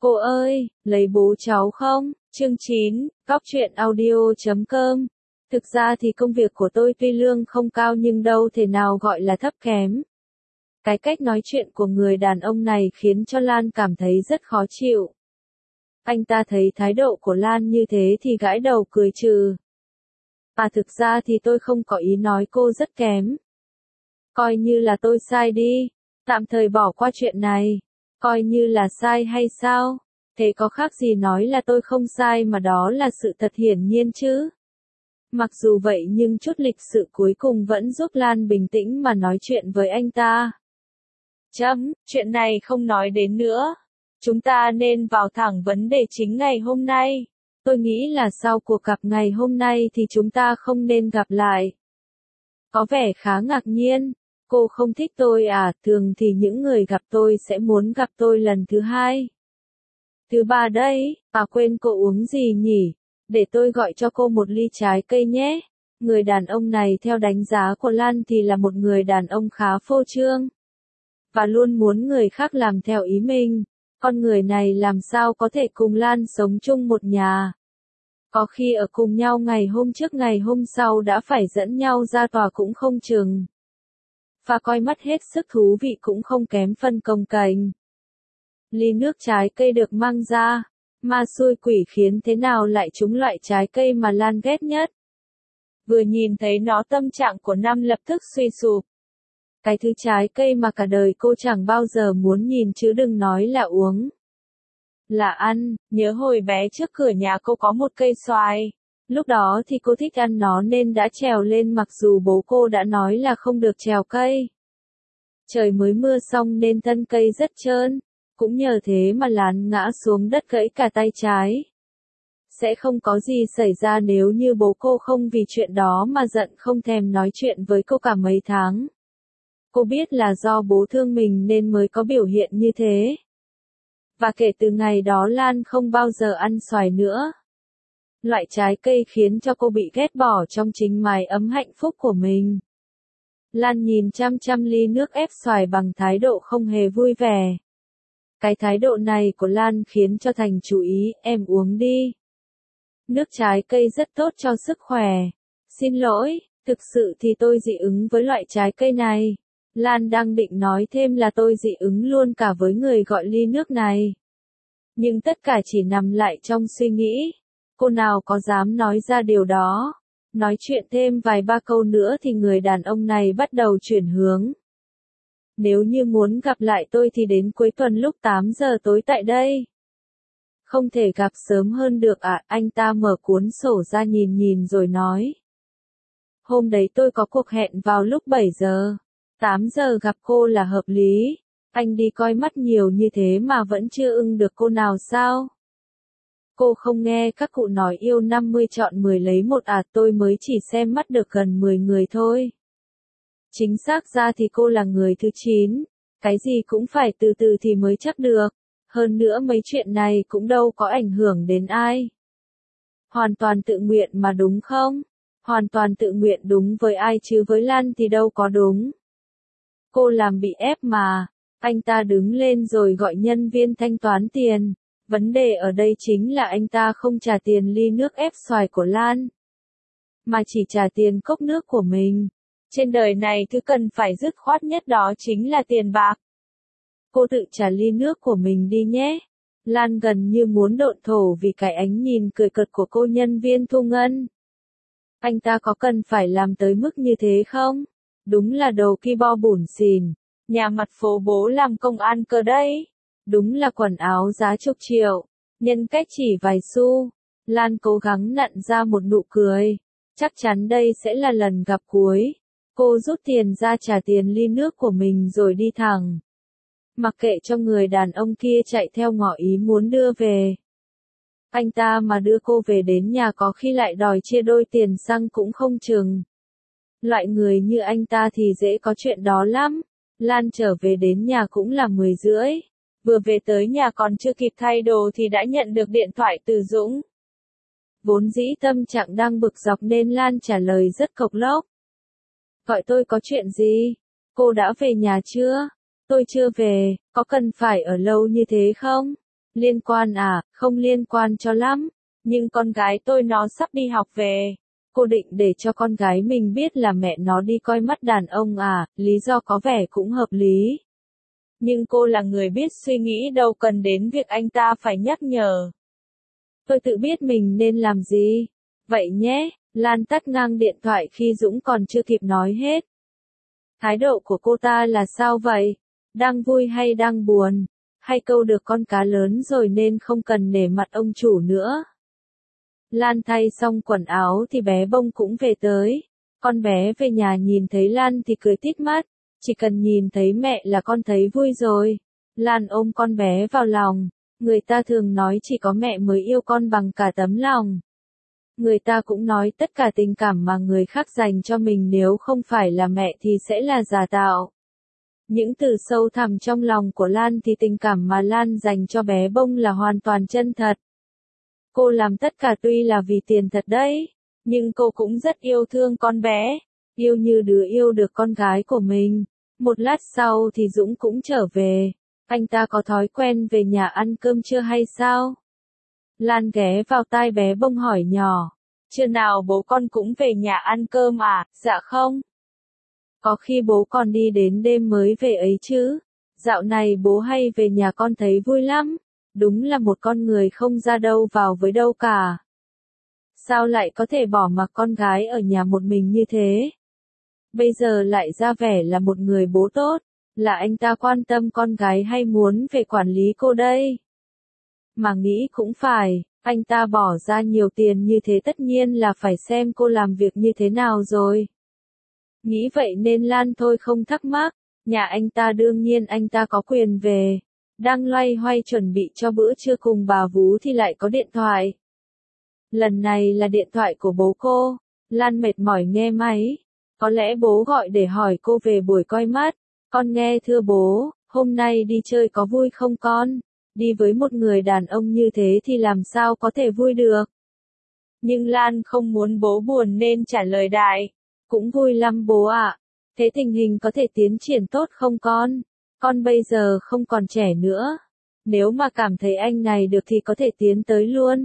Cô ơi, lấy bố cháu không? Chương 9, Cóc truyện audio.com. Thực ra thì công việc của tôi tuy lương không cao nhưng đâu thể nào gọi là thấp kém. Cái cách nói chuyện của người đàn ông này khiến cho Lan cảm thấy rất khó chịu. Anh ta thấy thái độ của Lan như thế thì gãi đầu cười trừ. Thực ra thì tôi không có ý nói cô rất kém. Coi như là tôi sai đi, tạm thời bỏ qua chuyện này. Coi như là sai hay sao? Thế có khác gì nói là tôi không sai mà đó là sự thật hiển nhiên chứ. Mặc dù vậy nhưng chút lịch sự cuối cùng vẫn giúp Lan bình tĩnh mà nói chuyện với anh ta. Chuyện này không nói đến nữa. Chúng ta nên vào thẳng vấn đề chính ngày hôm nay. Tôi nghĩ là sau cuộc gặp ngày hôm nay thì chúng ta không nên gặp lại. Có vẻ khá ngạc nhiên. Cô không thích tôi à? Thường thì những người gặp tôi sẽ muốn gặp tôi lần thứ hai. Thứ ba đấy, quên cô uống gì nhỉ? Để tôi gọi cho cô một ly trái cây nhé. Người đàn ông này theo đánh giá của Lan thì là một người đàn ông khá phô trương. Và luôn muốn người khác làm theo ý mình. Con người này làm sao có thể cùng Lan sống chung một nhà. Có khi ở cùng nhau ngày hôm trước ngày hôm sau đã phải dẫn nhau ra tòa cũng không chừng. Và coi mắt hết sức thú vị cũng không kém phần cồng kềnh. Ly nước trái cây được mang ra, ma xui quỷ khiến thế nào lại trúng loại trái cây mà Lan ghét nhất. Vừa nhìn thấy nó tâm trạng của Năm lập tức suy sụp. Cái thứ trái cây mà cả đời cô chẳng bao giờ muốn nhìn chứ đừng nói là uống. Là ăn, nhớ hồi bé trước cửa nhà cô có một cây xoài. Lúc đó thì cô thích ăn nó nên đã trèo lên mặc dù bố cô đã nói là không được trèo cây. Trời mới mưa xong nên thân cây rất trơn, cũng nhờ thế mà Lan ngã xuống đất gãy cả tay trái. Sẽ không có gì xảy ra nếu như bố cô không vì chuyện đó mà giận không thèm nói chuyện với cô cả mấy tháng. Cô biết là do bố thương mình nên mới có biểu hiện như thế. Và kể từ ngày đó Lan không bao giờ ăn xoài nữa. Loại trái cây khiến cho cô bị ghét bỏ trong chính mái ấm hạnh phúc của mình. Lan nhìn chăm chăm ly nước ép xoài bằng thái độ không hề vui vẻ. Cái thái độ này của Lan khiến cho Thành chú ý, em uống đi. Nước trái cây rất tốt cho sức khỏe. Xin lỗi, thực sự thì tôi dị ứng với loại trái cây này. Lan đang định nói thêm là tôi dị ứng luôn cả với người gọi ly nước này. Nhưng tất cả chỉ nằm lại trong suy nghĩ. Cô nào có dám nói ra điều đó. Nói chuyện thêm vài ba câu nữa thì người đàn ông này bắt đầu chuyển hướng. Nếu như muốn gặp lại tôi thì đến cuối tuần lúc 8 giờ tối tại đây. Không thể gặp sớm hơn được à? Anh ta mở cuốn sổ ra nhìn nhìn rồi nói. Hôm đấy tôi có cuộc hẹn vào lúc 7 giờ. 8 giờ gặp cô là hợp lý. Anh đi coi mắt nhiều như thế mà vẫn chưa ưng được cô nào sao? Cô không nghe các cụ nói yêu 50 chọn 10 lấy một à? Tôi mới chỉ xem mắt được gần 10 người thôi. Chính xác ra thì cô là người thứ 9. Cái gì cũng phải từ từ thì mới chắc được. Hơn nữa mấy chuyện này cũng đâu có ảnh hưởng đến ai. Hoàn toàn tự nguyện mà đúng không? Hoàn toàn tự nguyện đúng với ai chứ với Lan thì đâu có đúng. Cô làm bị ép mà. Anh ta đứng lên rồi gọi nhân viên thanh toán tiền. Vấn đề ở đây chính là anh ta không trả tiền ly nước ép xoài của Lan. Mà chỉ trả tiền cốc nước của mình. Trên đời này thứ cần phải dứt khoát nhất đó chính là tiền bạc. Cô tự trả ly nước của mình đi nhé. Lan gần như muốn độn thổ vì cái ánh nhìn cười cợt của cô nhân viên thu ngân. Anh ta có cần phải làm tới mức như thế không? Đúng là đồ ki bo bủn xỉn. Nhà mặt phố bố làm công an cơ đấy. Đúng là quần áo giá chục triệu. Nhân cách chỉ vài xu. Lan cố gắng nặn ra một nụ cười. Chắc chắn đây sẽ là lần gặp cuối. Cô rút tiền ra trả tiền ly nước của mình rồi đi thẳng. Mặc kệ cho người đàn ông kia chạy theo ngỏ ý muốn đưa về. Anh ta mà đưa cô về đến nhà có khi lại đòi chia đôi tiền xăng cũng không chừng. Loại người như anh ta thì dễ có chuyện đó lắm. Lan trở về đến nhà cũng là 10 rưỡi. Vừa về tới nhà còn chưa kịp thay đồ thì đã nhận được điện thoại từ Dũng. Vốn dĩ tâm trạng đang bực dọc nên Lan trả lời rất cộc lốc. Gọi tôi có chuyện gì? Cô đã về nhà chưa? Tôi chưa về, có cần phải ở lâu như thế không? Liên quan à, không liên quan cho lắm. Nhưng con gái tôi nó sắp đi học về. Cô định để cho con gái mình biết là mẹ nó đi coi mắt đàn ông à, lý do có vẻ cũng hợp lý. Nhưng cô là người biết suy nghĩ đâu cần đến việc anh ta phải nhắc nhở. Tôi tự biết mình nên làm gì. Vậy nhé, Lan tắt ngang điện thoại khi Dũng còn chưa kịp nói hết. Thái độ của cô ta là sao vậy? Đang vui hay đang buồn? Hay câu được con cá lớn rồi nên không cần nể mặt ông chủ nữa? Lan thay xong quần áo thì bé Bông cũng về tới. Con bé về nhà nhìn thấy Lan thì cười tít mắt. Chỉ cần nhìn thấy mẹ là con thấy vui rồi. Lan ôm con bé vào lòng. Người ta thường nói chỉ có mẹ mới yêu con bằng cả tấm lòng. Người ta cũng nói tất cả tình cảm mà người khác dành cho mình nếu không phải là mẹ thì sẽ là giả tạo. Những từ sâu thẳm trong lòng của Lan thì tình cảm mà Lan dành cho bé Bông là hoàn toàn chân thật. Cô làm tất cả tuy là vì tiền thật đấy, nhưng cô cũng rất yêu thương con bé, yêu như đứa yêu được con gái của mình. Một lát sau thì Dũng cũng trở về, anh ta có thói quen về nhà ăn cơm trưa hay sao? Lan ghé vào tai bé Bông hỏi nhỏ, trưa nào bố con cũng về nhà ăn cơm à? Dạ không. Có khi bố còn đi đến đêm mới về ấy chứ. Dạo này bố hay về nhà con thấy vui lắm. Đúng là một con người không ra đâu vào với đâu cả. Sao lại có thể bỏ mặc con gái ở nhà một mình như thế? Bây giờ lại ra vẻ là một người bố tốt. Là anh ta quan tâm con gái hay muốn về quản lý cô đây? Mà nghĩ cũng phải, anh ta bỏ ra nhiều tiền như thế tất nhiên là phải xem cô làm việc như thế nào rồi. Nghĩ vậy nên Lan thôi không thắc mắc, nhà anh ta đương nhiên anh ta có quyền về. Đang loay hoay chuẩn bị cho bữa trưa cùng bà Vú thì lại có điện thoại. Lần này là điện thoại của bố cô, Lan mệt mỏi nghe máy. Có lẽ bố gọi để hỏi cô về buổi coi mắt. Con nghe thưa bố, hôm nay đi chơi có vui không con? Đi với một người đàn ông như thế thì làm sao có thể vui được? Nhưng Lan không muốn bố buồn nên trả lời đại. Cũng vui lắm bố ạ. Thế tình hình có thể tiến triển tốt không con? Con bây giờ không còn trẻ nữa. Nếu mà cảm thấy anh này được thì có thể tiến tới luôn.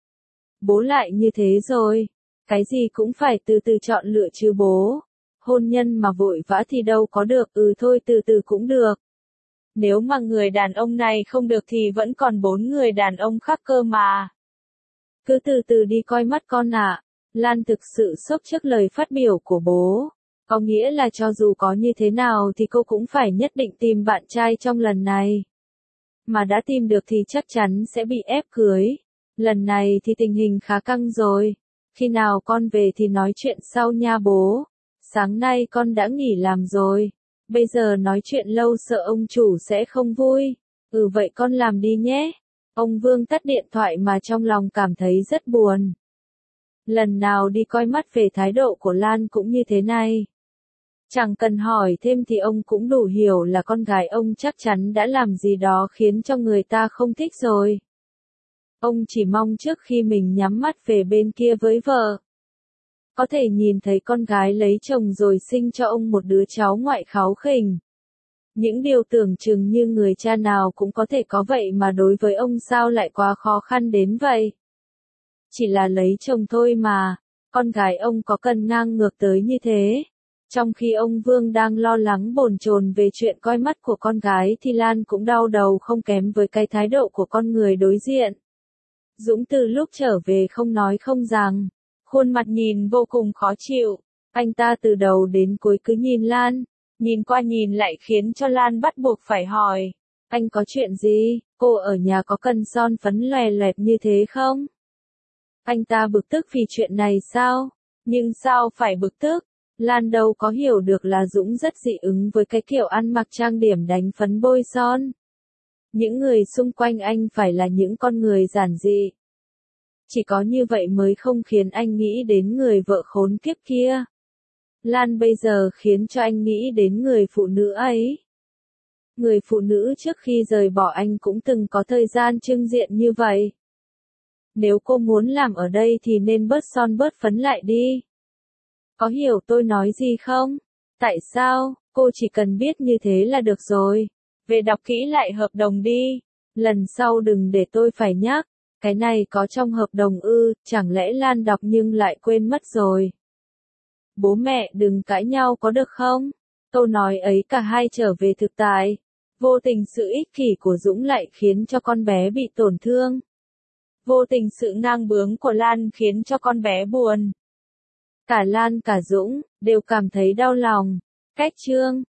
Bố lại như thế rồi. Cái gì cũng phải từ từ chọn lựa chứ bố. Hôn nhân mà vội vã thì đâu có được, thôi từ từ cũng được. Nếu mà người đàn ông này không được thì vẫn còn 4 người đàn ông khác cơ mà. Cứ từ từ đi coi mắt con ạ. Lan thực sự sốc trước lời phát biểu của bố. Có nghĩa là cho dù có như thế nào thì cô cũng phải nhất định tìm bạn trai trong lần này. Mà đã tìm được thì chắc chắn sẽ bị ép cưới. Lần này thì tình hình khá căng rồi. Khi nào con về thì nói chuyện sau nha bố. Sáng nay con đã nghỉ làm rồi. Bây giờ nói chuyện lâu sợ ông chủ sẽ không vui. Vậy con làm đi nhé. Ông Vương tắt điện thoại mà trong lòng cảm thấy rất buồn. Lần nào đi coi mắt về thái độ của Lan cũng như thế này. Chẳng cần hỏi thêm thì ông cũng đủ hiểu là con gái ông chắc chắn đã làm gì đó khiến cho người ta không thích rồi. Ông chỉ mong trước khi mình nhắm mắt về bên kia với vợ, có thể nhìn thấy con gái lấy chồng rồi sinh cho ông một đứa cháu ngoại kháu khỉnh. Những điều tưởng chừng như người cha nào cũng có thể có vậy mà đối với ông sao lại quá khó khăn đến vậy. Chỉ là lấy chồng thôi mà, con gái ông có cần ngang ngược tới như thế. Trong khi ông Vương đang lo lắng bồn chồn về chuyện coi mắt của con gái thì Lan cũng đau đầu không kém với cái thái độ của con người đối diện. Dũng từ lúc trở về không nói không rằng, khuôn mặt nhìn vô cùng khó chịu. Anh ta từ đầu đến cuối cứ nhìn Lan, nhìn qua nhìn lại khiến cho Lan bắt buộc phải hỏi. Anh có chuyện gì? Cô ở nhà có cần son phấn lòe loẹt như thế không? Anh ta bực tức vì chuyện này sao? Nhưng sao phải bực tức? Lan đâu có hiểu được là Dũng rất dị ứng với cái kiểu ăn mặc trang điểm đánh phấn bôi son. Những người xung quanh anh phải là những con người giản dị. Chỉ có như vậy mới không khiến anh nghĩ đến người vợ khốn kiếp kia. Lan bây giờ khiến cho anh nghĩ đến người phụ nữ ấy. Người phụ nữ trước khi rời bỏ anh cũng từng có thời gian trưng diện như vậy. Nếu cô muốn làm ở đây thì nên bớt son bớt phấn lại đi. Có hiểu tôi nói gì không? Tại sao? Cô chỉ cần biết như thế là được rồi. Về đọc kỹ lại hợp đồng đi. Lần sau đừng để tôi phải nhắc, cái này có trong hợp đồng ư, chẳng lẽ Lan đọc nhưng lại quên mất rồi. Bố mẹ đừng cãi nhau có được không? Câu nói ấy cả hai trở về thực tại. Vô tình sự ích kỷ của Dũng lại khiến cho con bé bị tổn thương. Vô tình sự ngang bướng của Lan khiến cho con bé buồn. Cả Lan cả Dũng đều cảm thấy đau lòng. Cách chương